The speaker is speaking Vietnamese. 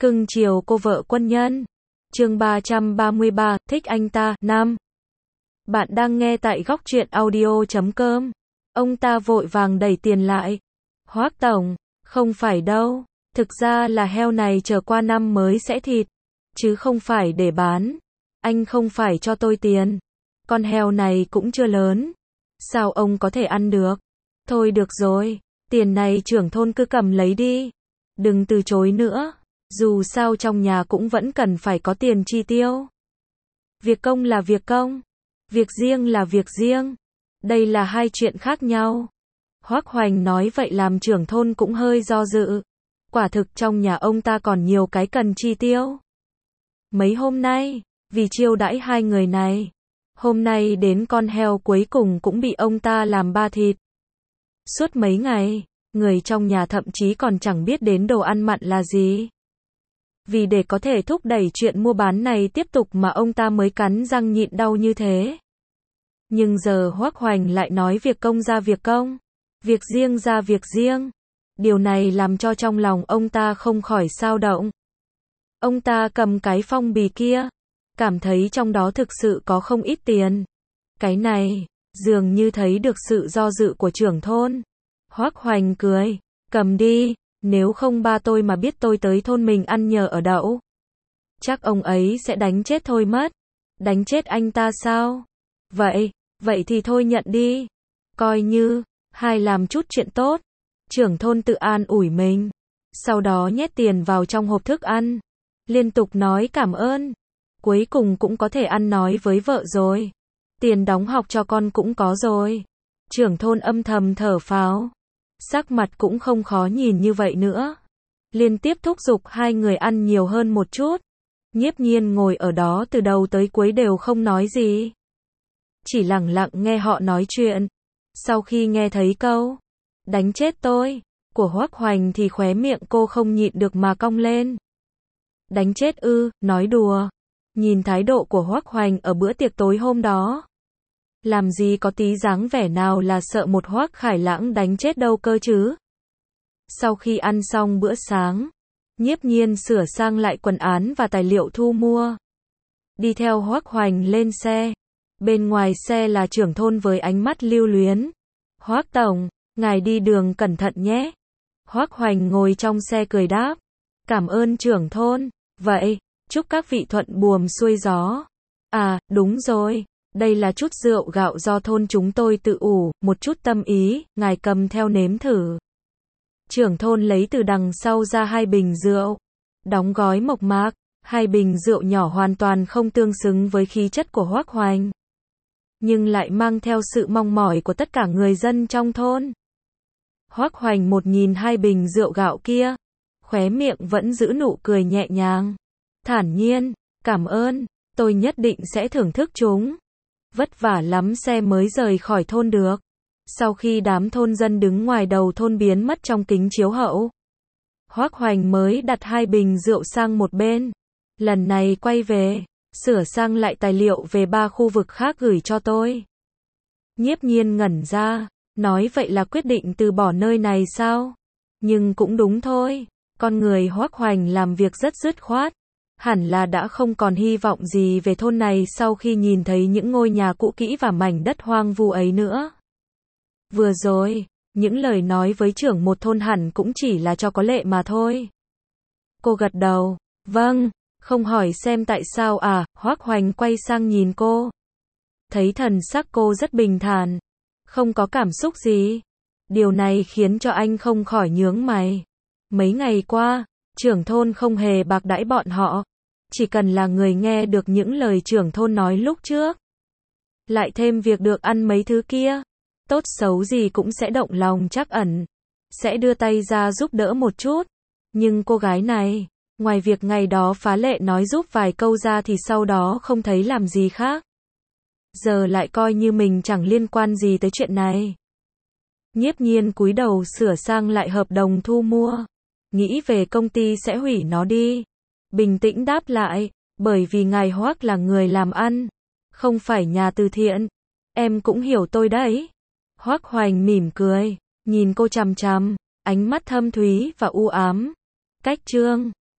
Cưng chiều cô vợ quân nhân. Chương 333, thích anh ta, nam. Bạn đang nghe tại góc truyện audio.com. Ông ta vội vàng đẩy tiền lại. Hoác tổng, không phải đâu. Thực ra là heo này chờ qua năm mới sẽ thịt. Chứ không phải để bán. Anh không phải cho tôi tiền. Con heo này cũng chưa lớn. Sao ông có thể ăn được? Thôi được rồi. Tiền này trưởng thôn cứ cầm lấy đi. Đừng từ chối nữa. Dù sao trong nhà cũng vẫn cần phải có tiền chi tiêu. Việc công là việc công. Việc riêng là việc riêng. Đây là hai chuyện khác nhau. Hoác Hoành nói vậy làm trưởng thôn cũng hơi do dự. Quả thực trong nhà ông ta còn nhiều cái cần chi tiêu. Mấy hôm nay, vì chiêu đãi hai người này, hôm nay đến con heo cuối cùng cũng bị ông ta làm ba thịt. Suốt mấy ngày, người trong nhà thậm chí còn chẳng biết đến đồ ăn mặn là gì. Vì để có thể thúc đẩy chuyện mua bán này tiếp tục mà ông ta mới cắn răng nhịn đau như thế. Nhưng giờ Hoác Hoành lại nói việc công ra việc công, việc riêng ra việc riêng. Điều này làm cho trong lòng ông ta không khỏi xao động. Ông ta cầm cái phong bì kia, cảm thấy trong đó thực sự có không ít tiền. Cái này, dường như thấy được sự do dự của trưởng thôn. Hoác Hoành cười, cầm đi, nếu không ba tôi mà biết tôi tới thôn mình ăn nhờ ở đậu, chắc ông ấy sẽ đánh chết thôi mất. Đánh chết anh ta sao? Vậy thì thôi nhận đi. Coi như, hai làm chút chuyện tốt. Trưởng thôn tự an ủi mình. Sau đó nhét tiền vào trong hộp thức ăn. Liên tục nói cảm ơn. Cuối cùng cũng có thể ăn nói với vợ rồi. Tiền đóng học cho con cũng có rồi. Trưởng thôn âm thầm thở phào. Sắc mặt cũng không khó nhìn như vậy nữa. Liên tiếp thúc giục hai người ăn nhiều hơn một chút. Nhiếp Nhiên ngồi ở đó từ đầu tới cuối đều không nói gì. Chỉ lặng lặng nghe họ nói chuyện. Sau khi nghe thấy câu đánh chết tôi của Hoác Hoành thì khóe miệng cô không nhịn được mà cong lên. Đánh chết ư, nói đùa. Nhìn thái độ của Hoác Hoành ở bữa tiệc tối hôm đó, làm gì có tí dáng vẻ nào là sợ một Hoác Khải Lãng đánh chết đâu cơ chứ. Sau khi ăn xong bữa sáng, Nhiếp Nhiên sửa sang lại quần áo và tài liệu thu mua. Đi theo Hoác Hoành lên xe. Bên ngoài xe là trưởng thôn với ánh mắt lưu luyến. Hoác tổng, ngài đi đường cẩn thận nhé. Hoác Hoành ngồi trong xe cười đáp. Cảm ơn trưởng thôn. Vậy, chúc các vị thuận buồm xuôi gió. À, đúng rồi. Đây là chút rượu gạo do thôn chúng tôi tự ủ, một chút tâm ý, ngài cầm theo nếm thử. Trưởng thôn lấy từ đằng sau ra hai bình rượu, đóng gói mộc mạc, hai bình rượu nhỏ hoàn toàn không tương xứng với khí chất của Hoác Hoành, nhưng lại mang theo sự mong mỏi của tất cả người dân trong thôn. Hoác Hoành một nhìn hai bình rượu gạo kia, khóe miệng vẫn giữ nụ cười nhẹ nhàng, thản nhiên, cảm ơn, tôi nhất định sẽ thưởng thức chúng. Vất vả lắm xe mới rời khỏi thôn được. Sau khi đám thôn dân đứng ngoài đầu thôn biến mất trong kính chiếu hậu, Hoác Hoành mới đặt hai bình rượu sang một bên. Lần này quay về, sửa sang lại tài liệu về 3 khu vực khác gửi cho tôi. Nhiếp Nhiên ngẩn ra, nói vậy là quyết định từ bỏ nơi này sao? Nhưng cũng đúng thôi, con người Hoác Hoành làm việc rất dứt khoát. Hẳn là đã không còn hy vọng gì về thôn này sau khi nhìn thấy những ngôi nhà cũ kỹ và mảnh đất hoang vu ấy nữa. Vừa rồi, những lời nói với trưởng một thôn hẳn cũng chỉ là cho có lệ mà thôi. Cô gật đầu, vâng, không hỏi xem tại sao à, Hoác Hoành quay sang nhìn cô. Thấy thần sắc cô rất bình thản, không có cảm xúc gì. Điều này khiến cho anh không khỏi nhướng mày. Mấy ngày qua, trưởng thôn không hề bạc đãi bọn họ. Chỉ cần là người nghe được những lời trưởng thôn nói lúc trước, lại thêm việc được ăn mấy thứ kia, tốt xấu gì cũng sẽ động lòng trắc ẩn, sẽ đưa tay ra giúp đỡ một chút. Nhưng cô gái này, ngoài việc ngày đó phá lệ nói giúp vài câu ra thì sau đó không thấy làm gì khác. Giờ lại coi như mình chẳng liên quan gì tới chuyện này. Nhiếp Nhiên cúi đầu sửa sang lại hợp đồng thu mua, nghĩ về công ty sẽ hủy nó đi. Bình tĩnh đáp lại, bởi vì ngài Hoác là người làm ăn, không phải nhà từ thiện. Em cũng hiểu tôi đấy. Hoác Hoành mỉm cười, nhìn cô chằm chằm, ánh mắt thâm thúy và u ám. Cách chương